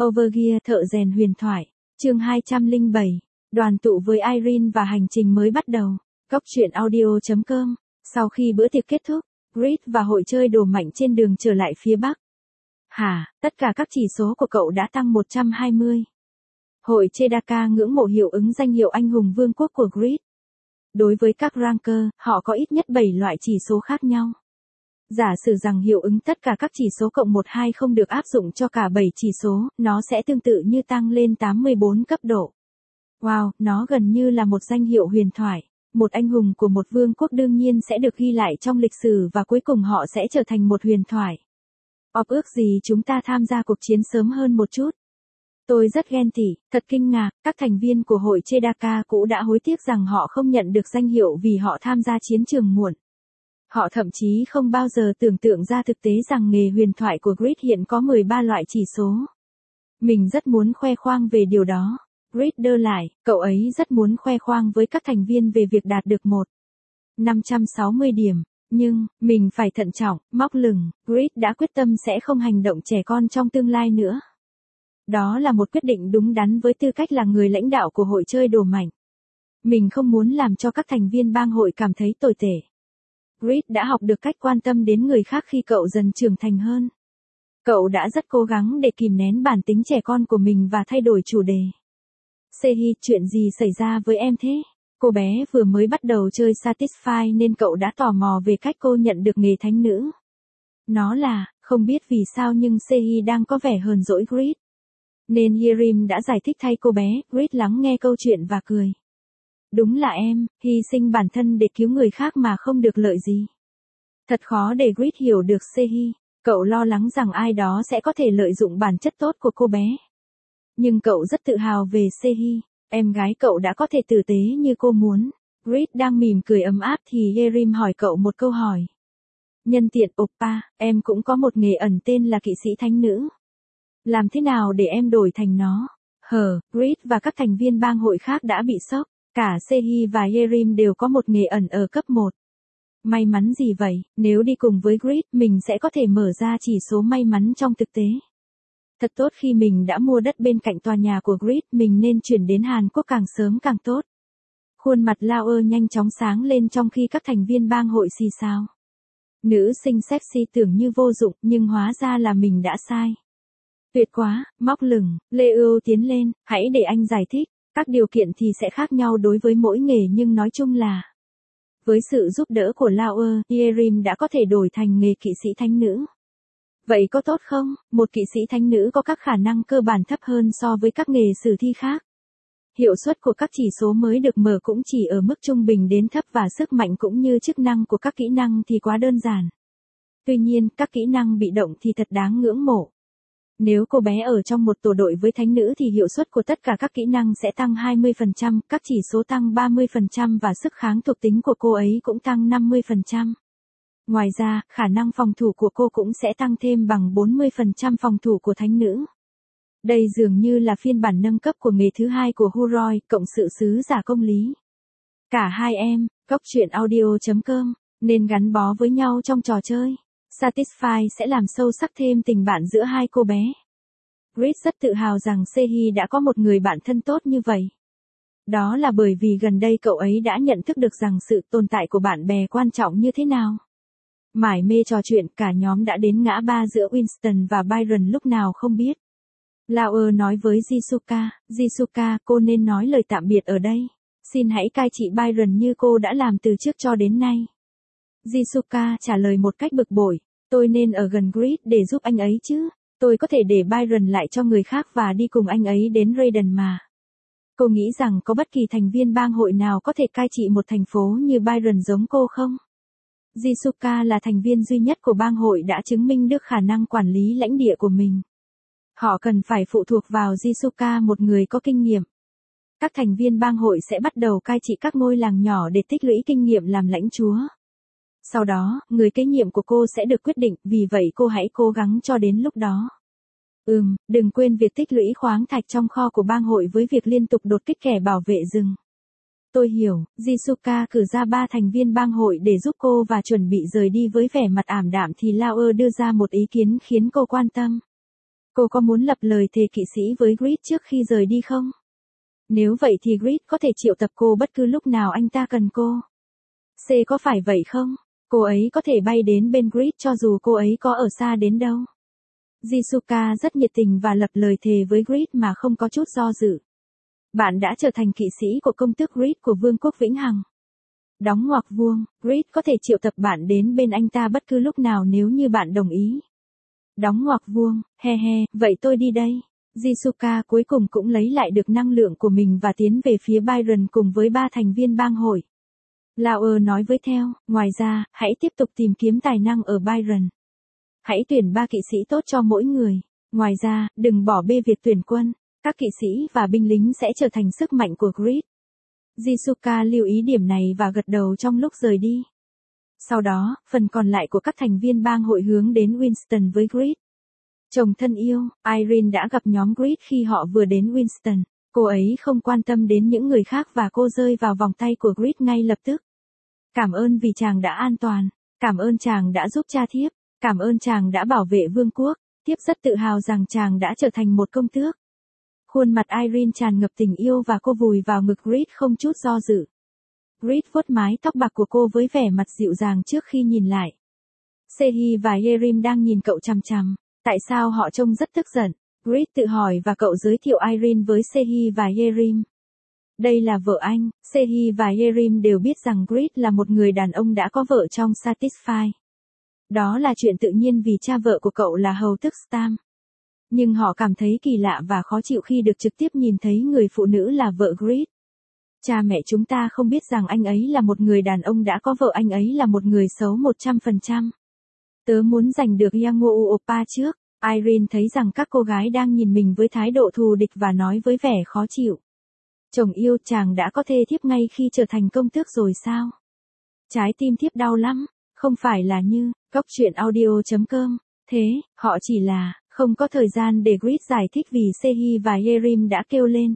Overgear thợ rèn huyền thoại, chương 207, đoàn tụ với Irene và hành trình mới bắt đầu. Góc truyện audio.com. Sau khi bữa tiệc kết thúc, Grit và hội chơi đồ mạnh trên đường trở lại phía Bắc. Tất cả các chỉ số của cậu đã tăng 120. Hội Chedaka ngưỡng mộ hiệu ứng danh hiệu anh hùng vương quốc của Grit. Đối với các ranker, họ có ít nhất 7 loại chỉ số khác nhau. Giả sử rằng hiệu ứng tất cả các chỉ số cộng 1-2 không được áp dụng cho cả 7 chỉ số, nó sẽ tương tự như tăng lên 84 cấp độ. Wow, nó gần như là một danh hiệu huyền thoại. Một anh hùng của một vương quốc đương nhiên sẽ được ghi lại trong lịch sử và cuối cùng họ sẽ trở thành một huyền thoại. Ước gì chúng ta tham gia cuộc chiến sớm hơn một chút. Tôi rất ghen tị, thật kinh ngạc, các thành viên của hội Chedaka cũ đã hối tiếc rằng họ không nhận được danh hiệu vì họ tham gia chiến trường muộn. Họ thậm chí không bao giờ tưởng tượng ra thực tế rằng nghề huyền thoại của Grit hiện có 13 loại chỉ số. Mình rất muốn khoe khoang về điều đó. Grit đơ lại, cậu ấy rất muốn khoe khoang với các thành viên về việc đạt được 560 điểm. Nhưng, mình phải thận trọng, móc lửng, Grit đã quyết tâm sẽ không hành động trẻ con trong tương lai nữa. Đó là một quyết định đúng đắn với tư cách là người lãnh đạo của hội chơi đồ mạnh. Mình không muốn làm cho các thành viên bang hội cảm thấy tồi tệ. Grit đã học được cách quan tâm đến người khác khi cậu dần trưởng thành hơn. Cậu đã rất cố gắng để kìm nén bản tính trẻ con của mình và thay đổi chủ đề. Sehi, chuyện gì xảy ra với em thế? Cô bé vừa mới bắt đầu chơi Satisfy nên cậu đã tò mò về cách cô nhận được nghề thánh nữ. Nó là, không biết vì sao nhưng Sehi đang có vẻ hờn dỗi Grit. Nên Yerim đã giải thích thay cô bé, Grit lắng nghe câu chuyện và cười. Đúng là em, hy sinh bản thân để cứu người khác mà không được lợi gì. Thật khó để Grit hiểu được Sehi, cậu lo lắng rằng ai đó sẽ có thể lợi dụng bản chất tốt của cô bé. Nhưng cậu rất tự hào về Sehi, em gái cậu đã có thể tử tế như cô muốn. Grit đang mỉm cười ấm áp thì Yerim hỏi cậu một câu hỏi. Nhân tiện oppa, em cũng có một nghề ẩn tên là kỵ sĩ thánh nữ. Làm thế nào để em đổi thành nó? Grit và các thành viên bang hội khác đã bị sốc. Cả Sehi và Yerim đều có một nghề ẩn ở cấp 1. May mắn gì vậy, nếu đi cùng với Grit, mình sẽ có thể mở ra chỉ số may mắn trong thực tế. Thật tốt khi mình đã mua đất bên cạnh tòa nhà của Grit, mình nên chuyển đến Hàn Quốc càng sớm càng tốt. Khuôn mặt Lao nhanh chóng sáng lên trong khi các thành viên bang hội xì xào. Nữ sinh sexy tưởng như vô dụng nhưng hóa ra là mình đã sai. Tuyệt quá, móc lửng, Leo tiến lên, hãy để anh giải thích. Các điều kiện thì sẽ khác nhau đối với mỗi nghề nhưng nói chung là với sự giúp đỡ của Lauer, Yerim đã có thể đổi thành nghề kỵ sĩ thánh nữ. Vậy có tốt không? Một kỵ sĩ thánh nữ có các khả năng cơ bản thấp hơn so với các nghề sử thi khác. Hiệu suất của các chỉ số mới được mở cũng chỉ ở mức trung bình đến thấp và sức mạnh cũng như chức năng của các kỹ năng thì quá đơn giản. Tuy nhiên, các kỹ năng bị động thì thật đáng ngưỡng mộ. Nếu cô bé ở trong một tổ đội với thánh nữ thì hiệu suất của tất cả các kỹ năng sẽ tăng 20%, các chỉ số tăng 30% và sức kháng thuộc tính của cô ấy cũng tăng 50%. Ngoài ra, khả năng phòng thủ của cô cũng sẽ tăng thêm bằng 40% phòng thủ của thánh nữ. Đây dường như là phiên bản nâng cấp của nghề thứ hai của Huroi, cộng sự sứ giả công lý. Cả hai em, góc truyện audio.com, nên gắn bó với nhau trong trò chơi. Satisfy sẽ làm sâu sắc thêm tình bạn giữa hai cô bé. Grit rất tự hào rằng Sehi đã có một người bạn thân tốt như vậy. Đó là bởi vì gần đây cậu ấy đã nhận thức được rằng sự tồn tại của bạn bè quan trọng như thế nào. Mải mê trò chuyện, cả nhóm đã đến ngã ba giữa Winston và Byron lúc nào không biết. Lauer nói với Jisuka, cô nên nói lời tạm biệt ở đây. Xin hãy cai trị Byron như cô đã làm từ trước cho đến nay. Jisuka trả lời một cách bực bội, tôi nên ở gần Grit để giúp anh ấy chứ, tôi có thể để Byron lại cho người khác và đi cùng anh ấy đến Raiden mà. Cô nghĩ rằng có bất kỳ thành viên bang hội nào có thể cai trị một thành phố như Byron giống cô không? Jisuka là thành viên duy nhất của bang hội đã chứng minh được khả năng quản lý lãnh địa của mình. Họ cần phải phụ thuộc vào Jisuka, một người có kinh nghiệm. Các thành viên bang hội sẽ bắt đầu cai trị các ngôi làng nhỏ để tích lũy kinh nghiệm làm lãnh chúa. Sau đó, người kế nhiệm của cô sẽ được quyết định, vì vậy cô hãy cố gắng cho đến lúc đó. Đừng quên việc tích lũy khoáng thạch trong kho của bang hội với việc liên tục đột kích kẻ bảo vệ rừng. Tôi hiểu, Jisuka cử ra 3 thành viên bang hội để giúp cô và chuẩn bị rời đi với vẻ mặt ảm đạm thì Lauer đưa ra một ý kiến khiến cô quan tâm. Cô có muốn lập lời thề kỵ sĩ với Grid trước khi rời đi không? Nếu vậy thì Grid có thể triệu tập cô bất cứ lúc nào anh ta cần cô. C có phải vậy không? Cô ấy có thể bay đến bên Grid cho dù cô ấy có ở xa đến đâu. Jisuka rất nhiệt tình và lập lời thề với Grid mà không có chút do dự. Bạn đã trở thành kỵ sĩ của công tước Grid của Vương quốc Vĩnh Hằng. Đóng ngoặc vuông, Grid có thể triệu tập bạn đến bên anh ta bất cứ lúc nào nếu như bạn đồng ý. Đóng ngoặc vuông, he he, vậy tôi đi đây. Jisuka cuối cùng cũng lấy lại được năng lượng của mình và tiến về phía Byron cùng với 3 thành viên bang hội. Lauer nói với Theo, ngoài ra, hãy tiếp tục tìm kiếm tài năng ở Byron. Hãy tuyển 3 kỵ sĩ tốt cho mỗi người. Ngoài ra, đừng bỏ bê việc tuyển quân. Các kỵ sĩ và binh lính sẽ trở thành sức mạnh của Grid. Jisuka lưu ý điểm này và gật đầu trong lúc rời đi. Sau đó, phần còn lại của các thành viên bang hội hướng đến Winston với Grid. Chồng thân yêu, Irene đã gặp nhóm Grid khi họ vừa đến Winston. Cô ấy không quan tâm đến những người khác và cô rơi vào vòng tay của Grid ngay lập tức. Cảm ơn vì chàng đã an toàn. Cảm ơn chàng đã giúp cha thiếp. Cảm ơn chàng đã bảo vệ vương quốc. Thiếp rất tự hào rằng chàng đã trở thành một công tước. Khuôn mặt Irene tràn ngập tình yêu và cô vùi vào ngực Grid không chút do dự. Grid vuốt mái tóc bạc của cô với vẻ mặt dịu dàng trước khi nhìn lại. Sehi và Yerim đang nhìn cậu chằm chằm. Tại sao họ trông rất tức giận? Grid tự hỏi và cậu giới thiệu Irene với Sehi và Yerim. Đây là vợ anh. Sehi và Yerim đều biết rằng Grid là một người đàn ông đã có vợ trong Satisfy. Đó là chuyện tự nhiên vì cha vợ của cậu là hầu tước Stam. Nhưng họ cảm thấy kỳ lạ và khó chịu khi được trực tiếp nhìn thấy người phụ nữ là vợ Grid. Cha mẹ chúng ta không biết rằng anh ấy là một người đàn ông đã có vợ, anh ấy là một người xấu 100%. Tớ muốn giành được Yangwoo Oppa trước. Irene thấy rằng các cô gái đang nhìn mình với thái độ thù địch và nói với vẻ khó chịu. Chồng yêu, chàng đã có thê thiếp ngay khi trở thành công tước rồi sao? Trái tim thiếp đau lắm, không phải là như, gocchuyenaudio.com. Thế, họ chỉ là, không có thời gian để Grid giải thích vì Sehi và Yerim đã kêu lên.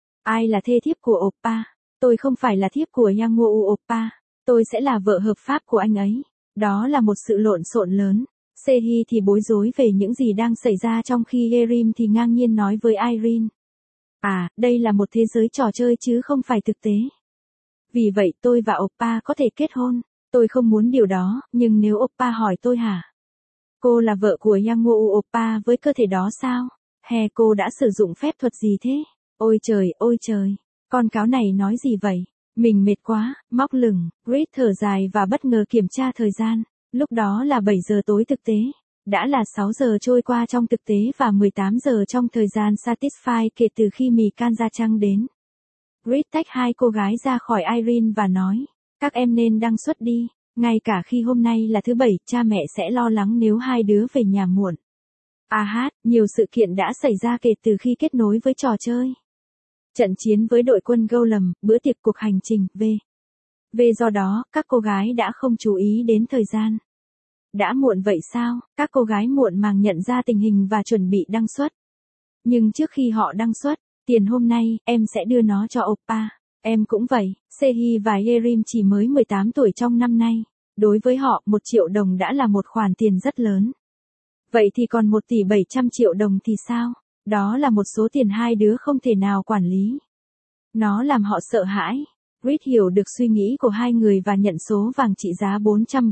Ai là thê thiếp của Oppa? Tôi không phải là thiếp của Yangwoo Oppa. Tôi sẽ là vợ hợp pháp của anh ấy. Đó là một sự lộn xộn lớn. Sehi thì bối rối về những gì đang xảy ra trong khi Yerim thì ngang nhiên nói với Irene. À, đây là một thế giới trò chơi chứ không phải thực tế. Vì vậy tôi và Oppa có thể kết hôn. Tôi không muốn điều đó, nhưng nếu Oppa hỏi tôi hả? Cô là vợ của Yangwoo Oppa với cơ thể đó sao? Hè, cô đã sử dụng phép thuật gì thế? Ôi trời, con cáo này nói gì vậy? Mình mệt quá, móc lửng, Grid thở dài và bất ngờ kiểm tra thời gian. Lúc đó là 7 giờ tối thực tế. Đã là 6 giờ trôi qua trong thực tế và 18 giờ trong thời gian Satisfy kể từ khi Mikasa-chan đến. Grid tách hai cô gái ra khỏi Irene và nói, các em nên đăng xuất đi. Ngay cả khi hôm nay là thứ Bảy, cha mẹ sẽ lo lắng nếu hai đứa về nhà muộn. Nhiều sự kiện đã xảy ra kể từ khi kết nối với trò chơi. Trận chiến với đội quân Golem, bữa tiệc cuộc hành trình, do đó, các cô gái đã không chú ý đến thời gian. Đã muộn vậy sao? Các cô gái muộn màng nhận ra tình hình và chuẩn bị đăng xuất. Nhưng trước khi họ đăng xuất, tiền hôm nay, em sẽ đưa nó cho Oppa. Em cũng vậy, Sehi và Yerim chỉ mới 18 tuổi trong năm nay. Đối với họ, 1 triệu đồng đã là một khoản tiền rất lớn. Vậy thì còn 1 tỷ 700 triệu đồng thì sao? Đó là một số tiền hai đứa không thể nào quản lý. Nó làm họ sợ hãi. Grid hiểu được suy nghĩ của hai người và nhận số vàng trị giá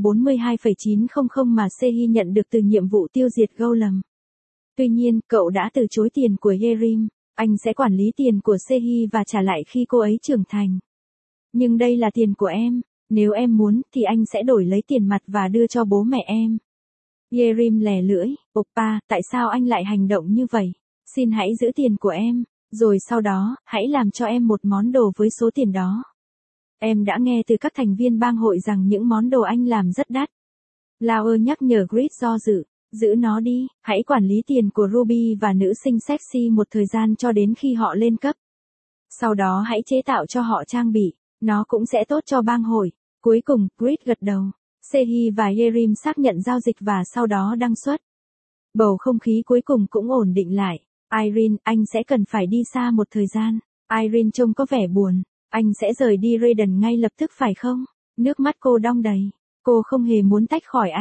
442,900 mà Sehi nhận được từ nhiệm vụ tiêu diệt Golem. Tuy nhiên, cậu đã từ chối tiền của Yerim. Anh sẽ quản lý tiền của Sehi và trả lại khi cô ấy trưởng thành. Nhưng đây là tiền của em. Nếu em muốn, thì anh sẽ đổi lấy tiền mặt và đưa cho bố mẹ em. Yerim lè lưỡi, Oppa, tại sao anh lại hành động như vậy? Xin hãy giữ tiền của em, rồi sau đó, hãy làm cho em một món đồ với số tiền đó. Em đã nghe từ các thành viên bang hội rằng những món đồ anh làm rất đắt. Lauer nhắc nhở Grid do dự, giữ nó đi, hãy quản lý tiền của Ruby và nữ sinh sexy một thời gian cho đến khi họ lên cấp. Sau đó hãy chế tạo cho họ trang bị, nó cũng sẽ tốt cho bang hội. Cuối cùng, Grid gật đầu. Sehi và Yerim xác nhận giao dịch và sau đó đăng xuất. Bầu không khí cuối cùng cũng ổn định lại. Irene, anh sẽ cần phải đi xa một thời gian. Irene trông có vẻ buồn. Anh sẽ rời đi Raiden ngay lập tức phải không? Nước mắt cô đong đầy. Cô không hề muốn tách khỏi anh.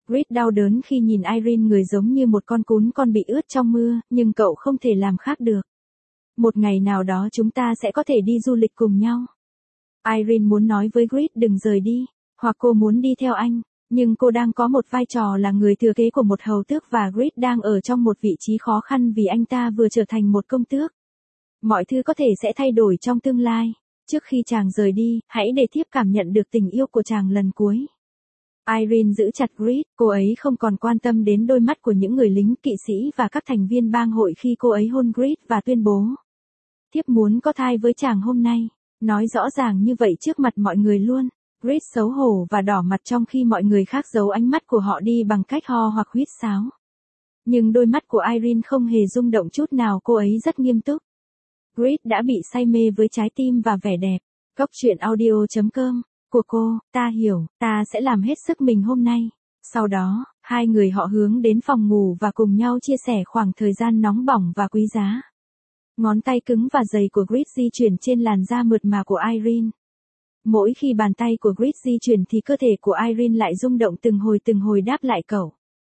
Grit đau đớn khi nhìn Irene người giống như một con cún con bị ướt trong mưa, nhưng cậu không thể làm khác được. Một ngày nào đó chúng ta sẽ có thể đi du lịch cùng nhau. Irene muốn nói với Grit đừng rời đi, hoặc cô muốn đi theo anh, nhưng cô đang có một vai trò là người thừa kế của một hầu tước và Grit đang ở trong một vị trí khó khăn vì anh ta vừa trở thành một công tước. Mọi thứ có thể sẽ thay đổi trong tương lai. Trước khi chàng rời đi, hãy để thiếp cảm nhận được tình yêu của chàng lần cuối. Irene giữ chặt Grit, cô ấy không còn quan tâm đến đôi mắt của những người lính kỵ sĩ và các thành viên bang hội khi cô ấy hôn Grit và tuyên bố. Thiếp muốn có thai với chàng hôm nay. Nói rõ ràng như vậy trước mặt mọi người luôn. Grit xấu hổ và đỏ mặt trong khi mọi người khác giấu ánh mắt của họ đi bằng cách ho hoặc huýt sáo. Nhưng đôi mắt của Irene không hề rung động chút nào, cô ấy rất nghiêm túc. Grit đã bị say mê với trái tim và vẻ đẹp. Góc truyện audio.com của cô, ta hiểu, ta sẽ làm hết sức mình hôm nay. Sau đó, hai người họ hướng đến phòng ngủ và cùng nhau chia sẻ khoảng thời gian nóng bỏng và quý giá. Ngón tay cứng và dày của Grit di chuyển trên làn da mượt mà của Irene. Mỗi khi bàn tay của Grit di chuyển thì cơ thể của Irene lại rung động từng hồi đáp lại cậu.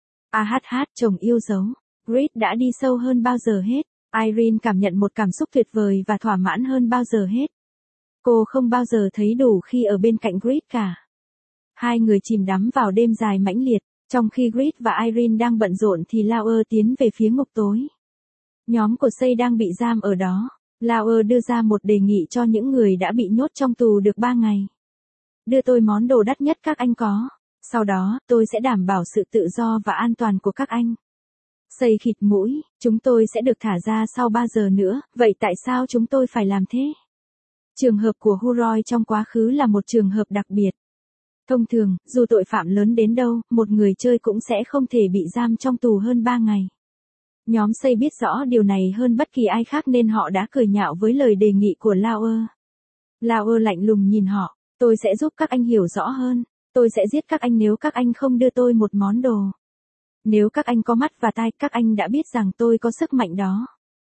Chồng yêu dấu. Grit đã đi sâu hơn bao giờ hết. Irene cảm nhận một cảm xúc tuyệt vời và thỏa mãn hơn bao giờ hết. Cô không bao giờ thấy đủ khi ở bên cạnh Grit cả. Hai người chìm đắm vào đêm dài mãnh liệt. Trong khi Grit và Irene đang bận rộn thì Lauer tiến về phía ngục tối. Nhóm của Say đang bị giam ở đó. Lauer đưa ra một đề nghị cho những người đã bị nhốt trong tù được 3 ngày. Đưa tôi món đồ đắt nhất các anh có. Sau đó, tôi sẽ đảm bảo sự tự do và an toàn của các anh. Say khịt mũi, chúng tôi sẽ được thả ra sau 3 giờ nữa, vậy tại sao chúng tôi phải làm thế? Trường hợp của Huroy trong quá khứ là một trường hợp đặc biệt. Thông thường, dù tội phạm lớn đến đâu, một người chơi cũng sẽ không thể bị giam trong tù hơn 3 ngày. Nhóm Say biết rõ điều này hơn bất kỳ ai khác nên họ đã cười nhạo với lời đề nghị của Lauer. Lauer lạnh lùng nhìn họ, tôi sẽ giúp các anh hiểu rõ hơn. Tôi sẽ giết các anh nếu các anh không đưa tôi một món đồ. Nếu các anh có mắt và tai, các anh đã biết rằng tôi có sức mạnh đó.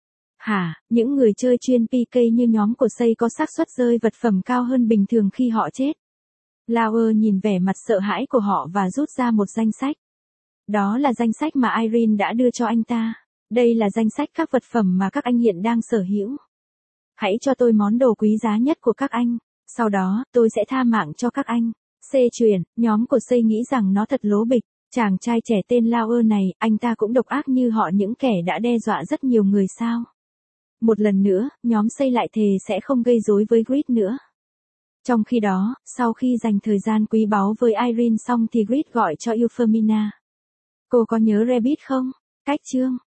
Những người chơi chuyên PK như nhóm của Say có xác suất rơi vật phẩm cao hơn bình thường khi họ chết. Lauer nhìn vẻ mặt sợ hãi của họ và rút ra một danh sách. Đó là danh sách mà Irene đã đưa cho anh ta. Đây là danh sách các vật phẩm mà các anh hiện đang sở hữu. Hãy cho tôi món đồ quý giá nhất của các anh. Sau đó, tôi sẽ tha mạng cho các anh. Chuyển, nhóm của Say nghĩ rằng nó thật lố bịch. Chàng trai trẻ tên Lauer này, anh ta cũng độc ác như họ những kẻ đã đe dọa rất nhiều người sao. Một lần nữa, nhóm Say lại thề sẽ không gây rối với Grit nữa. Trong khi đó, sau khi dành thời gian quý báu với Irene xong thì Grit gọi cho Euphemina. Cô có nhớ Rabbit không? Cách chương